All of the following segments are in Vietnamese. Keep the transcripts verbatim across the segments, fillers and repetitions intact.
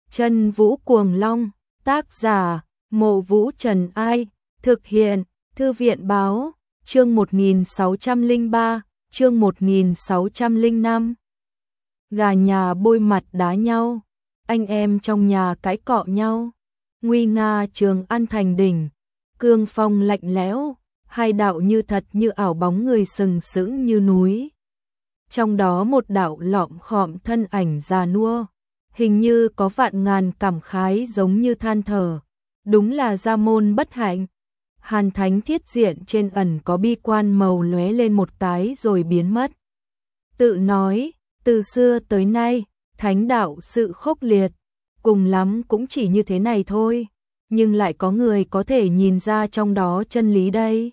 Chân Vũ Cuồng Long, tác giả, Mộ Vũ Trần Ai, thực hiện, Thư viện Báo, chương một nghìn sáu trăm lẻ ba, chương một nghìn sáu trăm lẻ năm. Gà nhà bôi mặt đá nhau, anh em trong nhà cãi cọ nhau, nguy nga Trường An thành đỉnh, cương phong lạnh lẽo, hai đạo như thật như ảo bóng người sừng sững như núi. Trong đó một đạo lọm khọm thân ảnh già nua, hình như có vạn ngàn cảm khái giống như than thở, đúng là gia môn bất hạnh. Hàn Thánh thiết diện trên ẩn có bi quan màu lóe lên một cái rồi biến mất. Tự nói, từ xưa tới nay, thánh đạo sự khốc liệt, cùng lắm cũng chỉ như thế này thôi, nhưng lại có người có thể nhìn ra trong đó chân lý đây.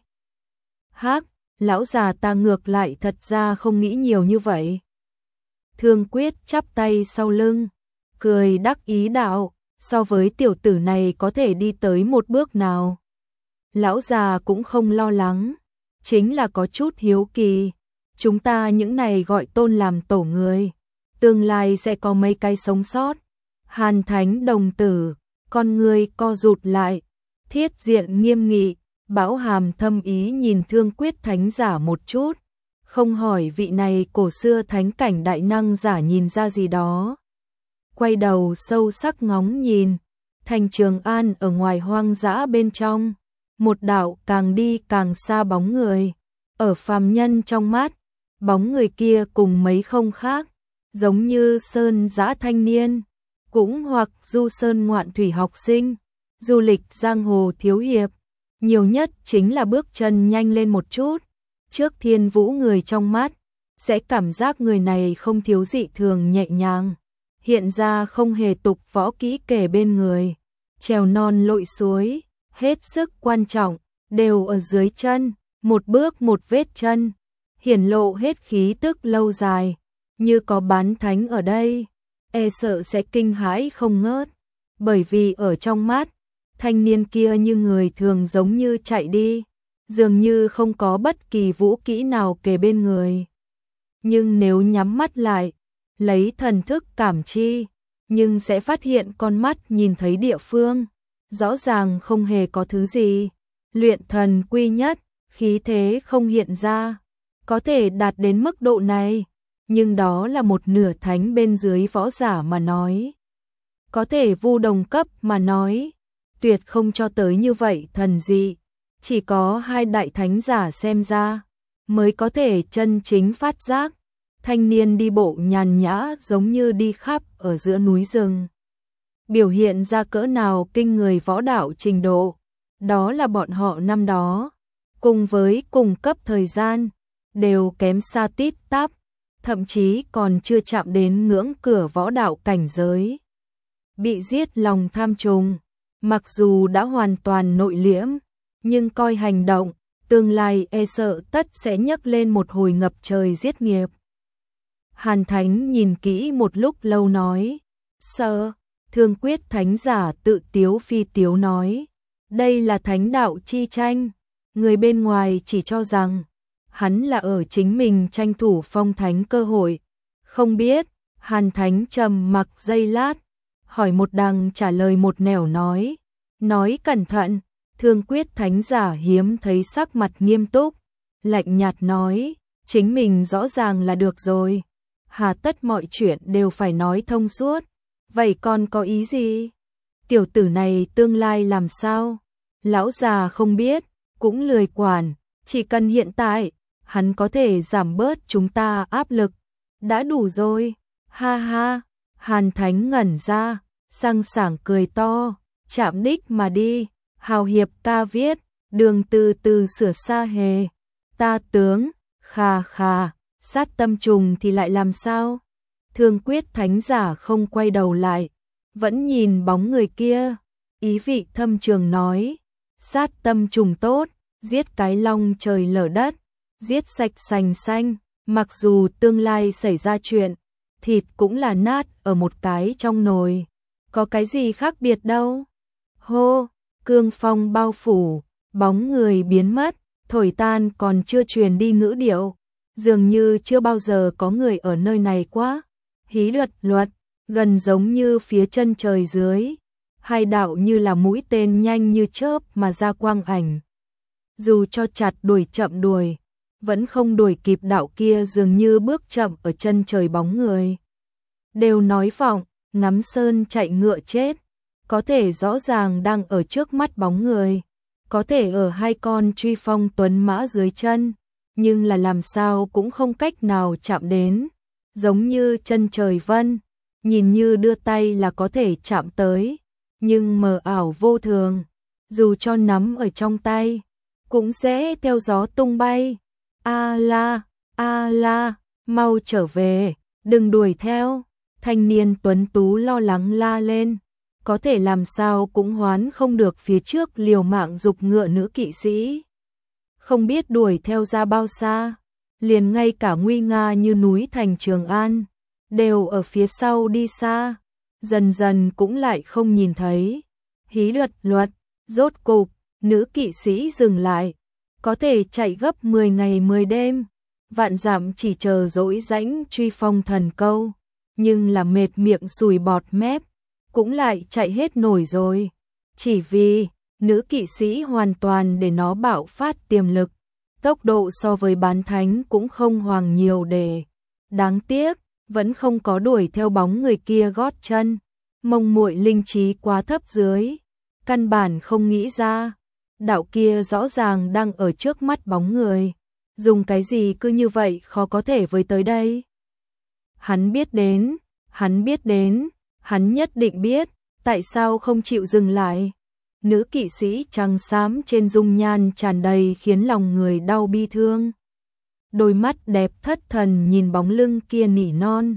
Hắc, lão già ta ngược lại thật ra không nghĩ nhiều như vậy. Thương Quyết chắp tay sau lưng, cười đắc ý đạo, so với tiểu tử này có thể đi tới một bước nào. Lão già cũng không lo lắng, chính là có chút hiếu kỳ. Chúng ta những này gọi tôn làm tổ người, tương lai sẽ có mấy cái sống sót. Hàn Thánh đồng tử, con người co rụt lại, thiết diện nghiêm nghị, bão hàm thâm ý nhìn Thương Quyết thánh giả một chút, không hỏi vị này cổ xưa thánh cảnh đại năng giả nhìn ra gì đó. Quay đầu sâu sắc ngóng nhìn, thành Trường An ở ngoài hoang dã bên trong, một đạo càng đi càng xa bóng người, ở phàm nhân trong mắt, bóng người kia cùng mấy không khác, giống như sơn dã thanh niên, cũng hoặc du sơn ngoạn thủy học sinh, du lịch giang hồ thiếu hiệp, nhiều nhất chính là bước chân nhanh lên một chút, trước Thiên Vũ người trong mắt, sẽ cảm giác người này không thiếu dị thường nhẹ nhàng, hiện ra không hề tục võ kỹ kể bên người, trèo non lội suối, hết sức quan trọng, đều ở dưới chân, một bước một vết chân, hiển lộ hết khí tức lâu dài, như có bán thánh ở đây, e sợ sẽ kinh hãi không ngớt, bởi vì ở trong mắt, thanh niên kia như người thường giống như chạy đi, dường như không có bất kỳ vũ kỹ nào kề bên người. Nhưng nếu nhắm mắt lại, lấy thần thức cảm chi, nhưng sẽ phát hiện con mắt nhìn thấy địa phương, rõ ràng không hề có thứ gì, luyện thần quy nhất, khí thế không hiện ra, có thể đạt đến mức độ này, nhưng đó là một nửa thánh bên dưới võ giả mà nói. Có thể vu đồng cấp mà nói, tuyệt không cho tới như vậy thần dị, chỉ có hai đại thánh giả xem ra, mới có thể chân chính phát giác. Thanh niên đi bộ nhàn nhã giống như đi khắp ở giữa núi rừng. Biểu hiện ra cỡ nào kinh người võ đạo trình độ, đó là bọn họ năm đó, cùng với cùng cấp thời gian, đều kém xa tít tắp, thậm chí còn chưa chạm đến ngưỡng cửa võ đạo cảnh giới. Bị giết lòng tham trùng, mặc dù đã hoàn toàn nội liễm, nhưng coi hành động, tương lai e sợ tất sẽ nhấc lên một hồi ngập trời giết nghiệp. Hàn Thánh nhìn kỹ một lúc lâu nói, sợ, Thương Quyết thánh giả tự tiếu phi tiếu nói, đây là thánh đạo chi tranh, người bên ngoài chỉ cho rằng, hắn là ở chính mình tranh thủ phong thánh cơ hội, không biết, Hàn Thánh trầm mặc giây lát, hỏi một đằng trả lời một nẻo nói, nói cẩn thận, Thương Quyết thánh giả hiếm thấy sắc mặt nghiêm túc, lạnh nhạt nói, chính mình rõ ràng là được rồi. Hà tất mọi chuyện đều phải nói thông suốt, vậy còn có ý gì? Tiểu tử này tương lai làm sao? Lão già không biết, cũng lười quản, chỉ cần hiện tại, hắn có thể giảm bớt chúng ta áp lực, đã đủ rồi, ha ha, Hàn Thánh ngẩn ra, sang sảng cười to, chạm đích mà đi, hào hiệp ta viết, đường từ từ sửa xa hề, ta tướng, khà khà. Sát tâm trùng thì lại làm sao? Thương Quyết thánh giả không quay đầu lại, vẫn nhìn bóng người kia, ý vị thâm trường nói, sát tâm trùng tốt, giết cái long trời lở đất, giết sạch sành xanh, mặc dù tương lai xảy ra chuyện, thịt cũng là nát ở một cái trong nồi, có cái gì khác biệt đâu. Hô, cương phong bao phủ, bóng người biến mất, thổi tan còn chưa truyền đi ngữ điệu. Dường như chưa bao giờ có người ở nơi này quá. Hí luật luật, gần giống như phía chân trời dưới, hai đạo như là mũi tên nhanh như chớp mà ra quang ảnh. Dù cho chặt đuổi chậm đuổi, vẫn không đuổi kịp đạo kia dường như bước chậm ở chân trời bóng người. Đều nói vọng, ngắm sơn chạy ngựa chết, có thể rõ ràng đang ở trước mắt bóng người, có thể ở hai con truy phong tuấn mã dưới chân, nhưng là làm sao cũng không cách nào chạm đến, giống như chân trời vân, nhìn như đưa tay là có thể chạm tới, nhưng mờ ảo vô thường, dù cho nắm ở trong tay, cũng sẽ theo gió tung bay. A la, a la, mau trở về, đừng đuổi theo. Thanh niên tuấn tú lo lắng la lên, có thể làm sao cũng hoán không được phía trước liều mạng giục ngựa nữ kỵ sĩ. Không biết đuổi theo ra bao xa, liền ngay cả nguy nga như núi thành Trường An, đều ở phía sau đi xa, dần dần cũng lại không nhìn thấy. Hí luật luật, rốt cục, nữ kỵ sĩ dừng lại, có thể chạy gấp mười ngày mười đêm, vạn dặm chỉ chờ dỗi rãnh truy phong thần câu, nhưng là mệt miệng sùi bọt mép, cũng lại chạy hết nổi rồi, chỉ vì nữ kỵ sĩ hoàn toàn để nó bạo phát tiềm lực, tốc độ so với bán thánh cũng không hoàng nhiều để. Đáng tiếc, vẫn không có đuổi theo bóng người kia gót chân, mông muội linh trí quá thấp dưới, căn bản không nghĩ ra, đạo kia rõ ràng đang ở trước mắt bóng người, dùng cái gì cứ như vậy khó có thể với tới đây. Hắn biết đến, hắn biết đến, hắn nhất định biết, tại sao không chịu dừng lại. Nữ kỵ sĩ trắng xám trên dung nhan tràn đầy khiến lòng người đau bi thương. Đôi mắt đẹp thất thần nhìn bóng lưng kia nỉ non.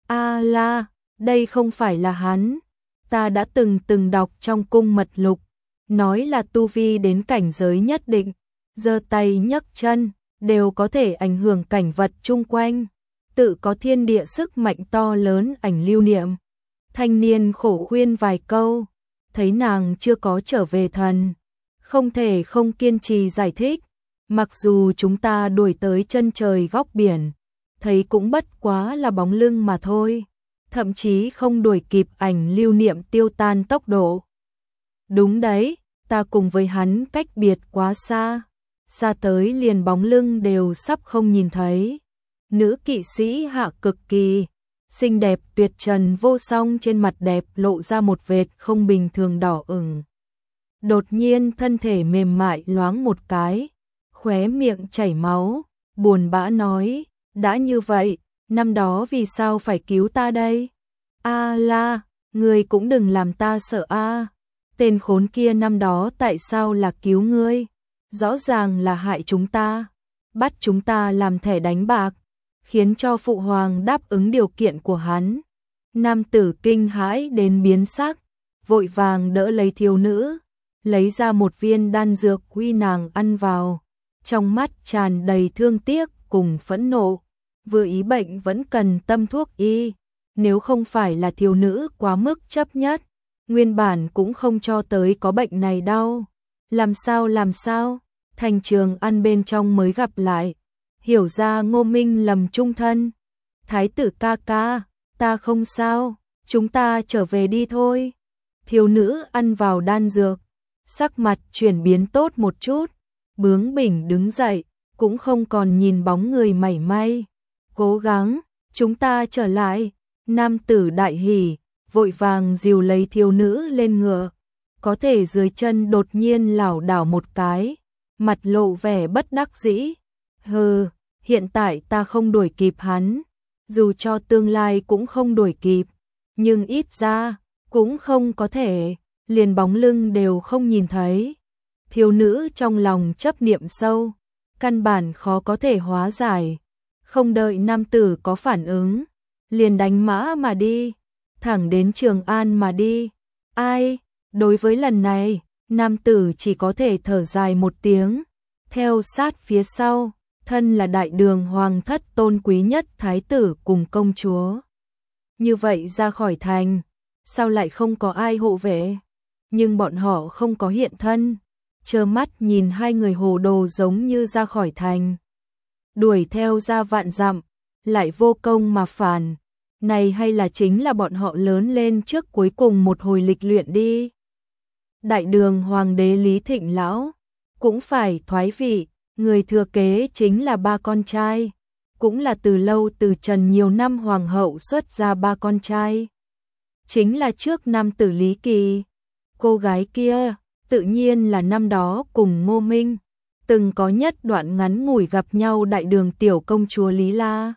A la, đây không phải là hắn. Ta đã từng từng đọc trong cung mật lục, nói là tu vi đến cảnh giới nhất định, giơ tay nhấc chân, đều có thể ảnh hưởng cảnh vật chung quanh, tự có thiên địa sức mạnh to lớn ảnh lưu niệm. Thanh niên khổ khuyên vài câu, thấy nàng chưa có trở về thần, không thể không kiên trì giải thích, mặc dù chúng ta đuổi tới chân trời góc biển, thấy cũng bất quá là bóng lưng mà thôi, thậm chí không đuổi kịp ảnh lưu niệm tiêu tan tốc độ. Đúng đấy, ta cùng với hắn cách biệt quá xa, xa tới liền bóng lưng đều sắp không nhìn thấy. Nữ kỵ sĩ hạ cực kỳ xinh đẹp tuyệt trần vô song, trên mặt đẹp lộ ra một vệt không bình thường đỏ ửng. Đột nhiên thân thể mềm mại loáng một cái, khóe miệng chảy máu, buồn bã nói, đã như vậy, năm đó vì sao phải cứu ta đây? A la, ngươi cũng đừng làm ta sợ a. Tên khốn kia năm đó tại sao là cứu ngươi? Rõ ràng là hại chúng ta, bắt chúng ta làm thẻ đánh bạc, khiến cho phụ hoàng đáp ứng điều kiện của hắn. Nam tử kinh hãi đến biến sắc, vội vàng đỡ lấy thiếu nữ, lấy ra một viên đan dược huy nàng ăn vào, trong mắt tràn đầy thương tiếc cùng phẫn nộ, vừa ý bệnh vẫn cần tâm thuốc y, nếu không phải là thiếu nữ quá mức chấp nhất, nguyên bản cũng không cho tới có bệnh này đâu. Làm sao làm sao, thành Trường An bên trong mới gặp lại, hiểu ra Ngô Minh lầm chung thân. Thái tử ca ca, ta không sao, chúng ta trở về đi thôi. Thiếu nữ ăn vào đan dược, sắc mặt chuyển biến tốt một chút, bướng bỉnh đứng dậy, cũng không còn nhìn bóng người mảy may. Cố gắng, chúng ta trở lại. Nam tử đại hỉ, vội vàng dìu lấy thiếu nữ lên ngựa, có thể dưới chân đột nhiên lảo đảo một cái, mặt lộ vẻ bất đắc dĩ. Hừ, hiện tại ta không đuổi kịp hắn, dù cho tương lai cũng không đuổi kịp, nhưng ít ra cũng không có thể, liền bóng lưng đều không nhìn thấy. Thiếu nữ trong lòng chấp niệm sâu, căn bản khó có thể hóa giải, không đợi nam tử có phản ứng, liền đánh mã mà đi, thẳng đến Trường An mà đi. Ai, đối với lần này, nam tử chỉ có thể thở dài một tiếng, theo sát phía sau, thân là đại đường hoàng thất tôn quý nhất thái tử cùng công chúa. Như vậy ra khỏi thành, sao lại không có ai hộ vệ? Nhưng bọn họ không có hiện thân, trơ mắt nhìn hai người hồ đồ giống như ra khỏi thành. Đuổi theo ra vạn dặm, lại vô công mà phản, Này hay là chính là bọn họ lớn lên trước cuối cùng một hồi lịch luyện đi. Đại đường hoàng đế Lý Thịnh Lão cũng phải thoái vị, người thừa kế chính là ba con trai, cũng là từ lâu từ trần nhiều năm hoàng hậu xuất ra ba con trai. Chính là trước nam tử Lý Kỳ, cô gái kia tự nhiên là năm đó cùng Ngô Minh từng có nhất đoạn ngắn ngủi gặp nhau đại đường tiểu công chúa Lý La.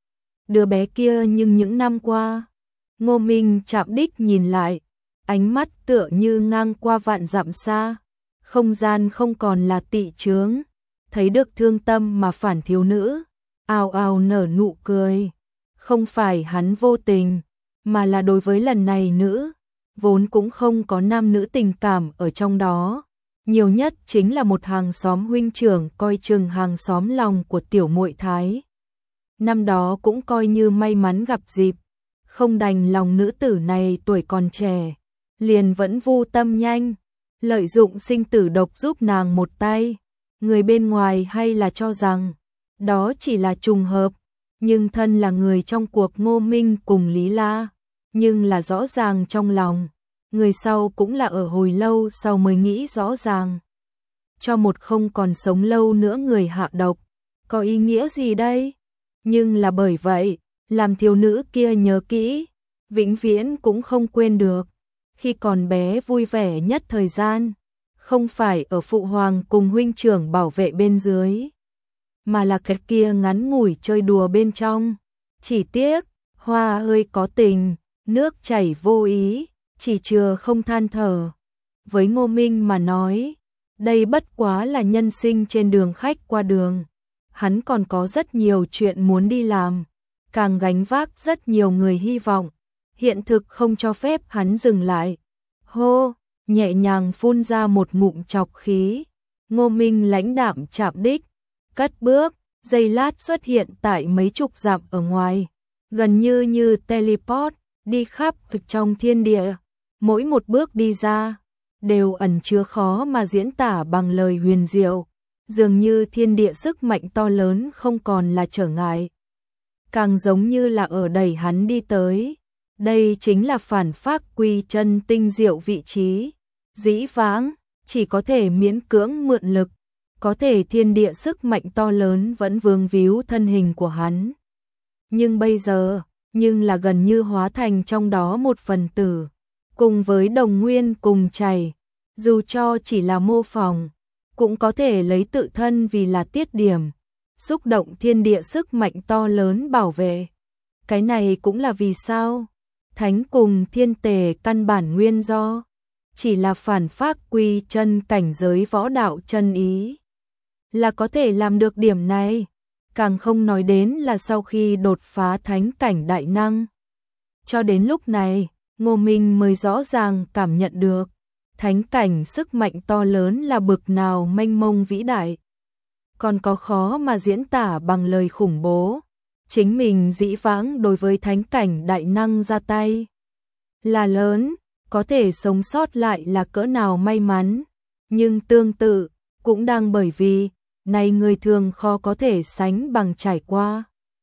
Đứa bé kia nhưng những năm qua, Ngô Minh chạm đích nhìn lại, ánh mắt tựa như ngang qua vạn dặm xa, không gian không còn là tị chướng, thấy được thương tâm mà phản thiếu nữ, ào ào nở nụ cười. Không phải hắn vô tình, mà là đối với lần này nữ, vốn cũng không có nam nữ tình cảm ở trong đó. Nhiều nhất chính là một hàng xóm huynh trưởng coi chừng hàng xóm lòng của tiểu muội Thái. Năm đó cũng coi như may mắn gặp dịp, không đành lòng nữ tử này tuổi còn trẻ, liền vẫn vu tâm nhanh, lợi dụng sinh tử độc giúp nàng một tay. Người bên ngoài hay là cho rằng đó chỉ là trùng hợp, nhưng thân là người trong cuộc Ngô Minh cùng Lý La, nhưng là rõ ràng trong lòng, người sau cũng là ở hồi lâu sau mới nghĩ rõ ràng. Cho một không còn sống lâu nữa người hạ độc, có ý nghĩa gì đây? Nhưng là bởi vậy, làm thiếu nữ kia nhớ kỹ, vĩnh viễn cũng không quên được. Khi còn bé vui vẻ nhất thời gian, không phải ở phụ hoàng cùng huynh trưởng bảo vệ bên dưới, mà là cái kia ngắn ngủi chơi đùa bên trong. Chỉ tiếc, hoa ơi có tình, nước chảy vô ý, chỉ chừa không than thở. Với Ngô Minh mà nói, đây bất quá là nhân sinh trên đường khách qua đường. Hắn còn có rất nhiều chuyện muốn đi làm, càng gánh vác rất nhiều người hy vọng. Hiện thực không cho phép hắn dừng lại. Hô, nhẹ nhàng phun ra một ngụm chọc khí. Ngô Minh lãnh đạm chạm đích, cất bước, giây lát xuất hiện tại mấy chục dặm ở ngoài, gần như như teleport, đi khắp thực trong thiên địa. Mỗi một bước đi ra, đều ẩn chứa khó mà diễn tả bằng lời huyền diệu, dường như thiên địa sức mạnh to lớn không còn là trở ngại, càng giống như là ở đẩy hắn đi tới. Đây chính là phản phác quy chân tinh diệu vị trí. Dĩ vãng, chỉ có thể miễn cưỡng mượn lực, có thể thiên địa sức mạnh to lớn vẫn vương víu thân hình của hắn. Nhưng bây giờ, nhưng là gần như hóa thành trong đó một phần tử, cùng với đồng nguyên cùng chảy, dù cho chỉ là mô phỏng, cũng có thể lấy tự thân vì là tiết điểm, xúc động thiên địa sức mạnh to lớn bảo vệ. Cái này cũng là vì sao thánh cùng thiên tề căn bản nguyên do, chỉ là phản phác quy chân cảnh giới võ đạo chân ý, là có thể làm được điểm này, càng không nói đến là sau khi đột phá thánh cảnh đại năng. Cho đến lúc này, Ngô Minh mới rõ ràng cảm nhận được, thánh cảnh sức mạnh to lớn là bực nào mênh mông vĩ đại. Còn có khó mà diễn tả bằng lời khủng bố. Chính mình dĩ vãng đối với thánh cảnh đại năng ra tay là lớn, có thể sống sót lại là cỡ nào may mắn. Nhưng tương tự, cũng đang bởi vì, này người thường khó có thể sánh bằng trải qua.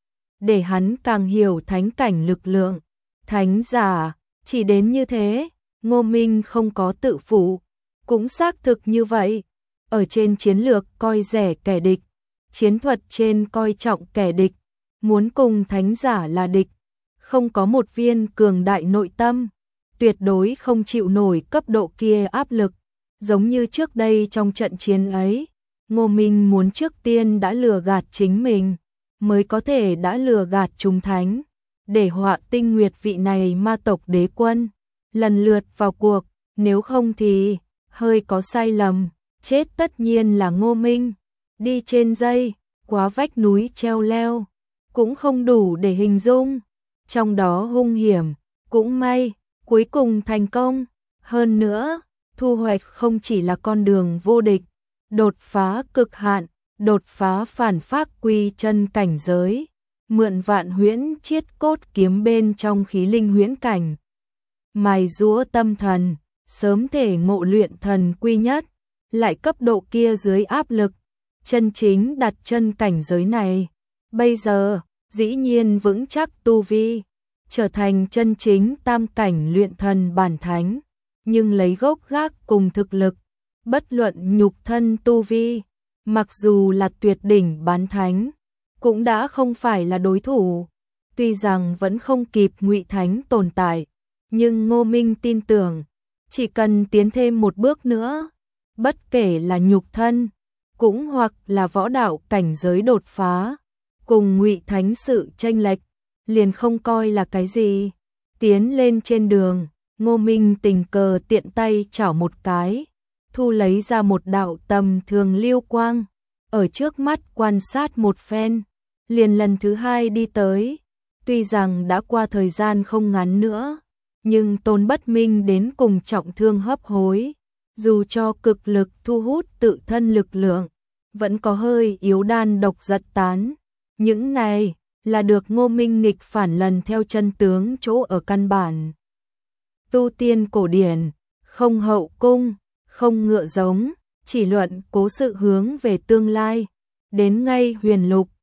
Để hắn càng hiểu thánh cảnh lực lượng, thánh giả, chỉ đến như thế, Ngô Minh không có tự phụ, cũng xác thực như vậy. Ở trên chiến lược coi rẻ kẻ địch, chiến thuật trên coi trọng kẻ địch, muốn cùng thánh giả là địch, không có một viên cường đại nội tâm, tuyệt đối không chịu nổi cấp độ kia áp lực. Giống như trước đây trong trận chiến ấy, Ngô Minh muốn trước tiên đã lừa gạt chính mình, mới có thể đã lừa gạt chúng thánh, để Họa Tinh Nguyệt vị này ma tộc đế quân lần lượt vào cuộc, nếu không thì hơi có sai lầm, chết tất nhiên là Ngô Minh. Đi trên dây, quá vách núi treo leo, cũng không đủ để hình dung, trong đó hung hiểm, cũng may, cuối cùng thành công. Hơn nữa, thu hoạch không chỉ là con đường vô địch, đột phá cực hạn, đột phá phản phác quy chân cảnh giới, mượn vạn huyễn chiết cốt kiếm bên trong khí linh huyễn cảnh, mài giũa tâm thần, sớm thể ngộ luyện thần quy nhất, lại cấp độ kia dưới áp lực, chân chính đặt chân cảnh giới này. Bây giờ, dĩ nhiên vững chắc tu vi, trở thành chân chính tam cảnh luyện thần bản thánh, nhưng lấy gốc gác cùng thực lực, bất luận nhục thân tu vi, mặc dù là tuyệt đỉnh bán thánh, cũng đã không phải là đối thủ. Tuy rằng vẫn không kịp Ngụy Thánh tồn tại, nhưng Ngô Minh tin tưởng, chỉ cần tiến thêm một bước nữa, bất kể là nhục thân, cũng hoặc là võ đạo cảnh giới đột phá, cùng Ngụy Thánh sự chênh lệch, liền không coi là cái gì. Tiến lên trên đường, Ngô Minh tình cờ tiện tay chảo một cái, thu lấy ra một đạo tầm thường lưu quang, ở trước mắt quan sát một phen, liền lần thứ hai đi tới. Tuy rằng đã qua thời gian không ngắn nữa, nhưng Tôn Bất Minh đến cùng trọng thương hấp hối, dù cho cực lực thu hút tự thân lực lượng, vẫn có hơi yếu đan độc giật tán. Những này là được Ngô Minh nghịch phản lần theo chân tướng chỗ ở căn bản. Tu tiên cổ điển, không hậu cung, không ngựa giống, chỉ luận cố sự hướng về tương lai, đến ngay huyền lục,